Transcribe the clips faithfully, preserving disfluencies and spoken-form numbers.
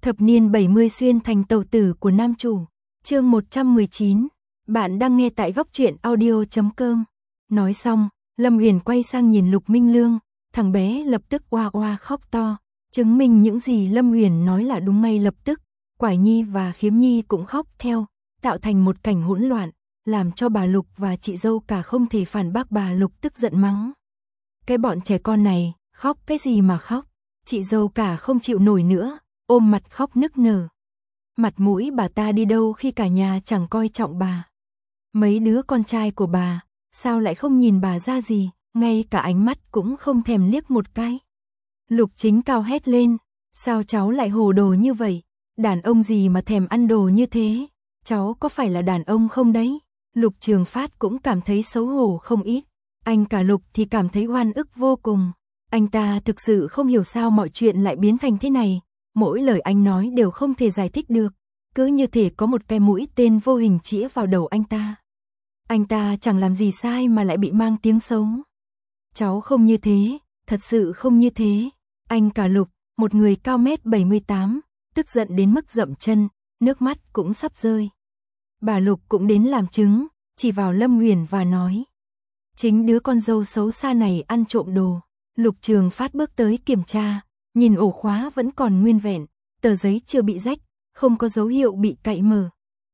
Thập niên bảy mươi xuyên thành tàu tử của nam chủ. Chương một trăm mười chín. Bạn đang nghe tại góc truyện audio chấm com. Nói xong, Lâm Uyển quay sang nhìn Lục Minh Lương, thằng bé lập tức oa oa khóc to, chứng minh những gì Lâm Uyển nói là đúng. Ngay lập tức, Quải Nhi và Khiếm Nhi cũng khóc theo, tạo thành một cảnh hỗn loạn, làm cho bà Lục và chị dâu cả không thể phản bác. Bà Lục tức giận mắng: "Cái bọn trẻ con này, khóc cái gì mà khóc?" Chị dâu cả không chịu nổi nữa, ôm mặt khóc nức nở. Mặt mũi bà ta đi đâu khi cả nhà chẳng coi trọng bà. Mấy đứa con trai của bà, sao lại không nhìn bà ra gì, ngay cả ánh mắt cũng không thèm liếc một cái. Lục Chính Cao hét lên: "Sao cháu lại hồ đồ như vậy? Đàn ông gì mà thèm ăn đồ như thế? Cháu có phải là đàn ông không đấy?" Lục Trường Phát cũng cảm thấy xấu hổ không ít. Anh cả Lục thì cảm thấy oan ức vô cùng. Anh ta thực sự không hiểu sao mọi chuyện lại biến thành thế này. Mỗi lời anh nói đều không thể giải thích được, cứ như thể có một cái mũi tên vô hình chĩa vào đầu anh ta. Anh ta chẳng làm gì sai mà lại bị mang tiếng xấu. "Cháu không như thế, thật sự không như thế." Anh cả Lục, một người cao mét bảy mươi tám, tức giận đến mức dậm chân, nước mắt cũng sắp rơi. Bà Lục cũng đến làm chứng, chỉ vào Lâm Uyển và nói: "Chính đứa con dâu xấu xa này ăn trộm đồ." Lục Trường Phát bước tới kiểm tra, nhìn ổ khóa vẫn còn nguyên vẹn, tờ giấy chưa bị rách, không có dấu hiệu bị cậy mở.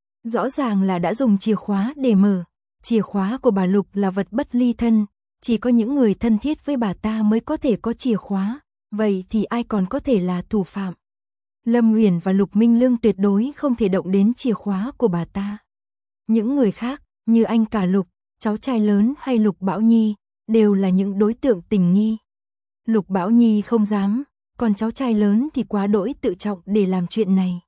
Rõ ràng là đã dùng chìa khóa để mở. Chìa khóa của bà Lục là vật bất ly thân, chỉ có những người thân thiết với bà ta mới có thể có chìa khóa, vậy thì ai còn có thể là thủ phạm? Lâm Uyển và Lục Minh Lương tuyệt đối không thể động đến chìa khóa của bà ta. Những người khác, như anh cả Lục, cháu trai lớn hay Lục Bảo Nhi, đều là những đối tượng tình nghi. Lục Bảo Nhi không dám, còn cháu trai lớn thì quá đỗi tự trọng để làm chuyện này.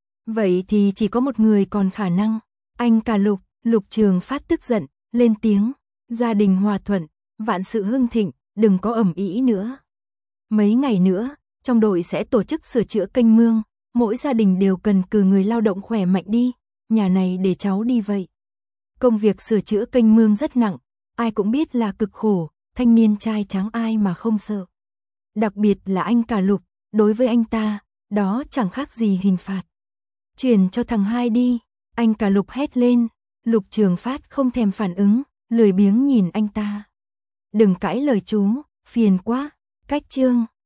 Vậy thì chỉ có một người còn khả năng. Anh cả Lục. Lục Trường Phát tức giận, lên tiếng: "Gia đình hòa thuận, vạn sự hưng thịnh, đừng có ầm ĩ nữa. Mấy ngày nữa, trong đội sẽ tổ chức sửa chữa kênh mương, mỗi gia đình đều cần cử người lao động khỏe mạnh đi, nhà này để cháu đi vậy." Công việc sửa chữa kênh mương rất nặng, ai cũng biết là cực khổ, thanh niên trai tráng ai mà không sợ. Đặc biệt là anh cả Lục, đối với anh ta, đó chẳng khác gì hình phạt. "Chuyển cho thằng hai đi." Anh cả Lục hét lên. Lục Trường Phát không thèm phản ứng, lười biếng nhìn anh ta. "Đừng cãi lời chú, phiền quá." Cách chương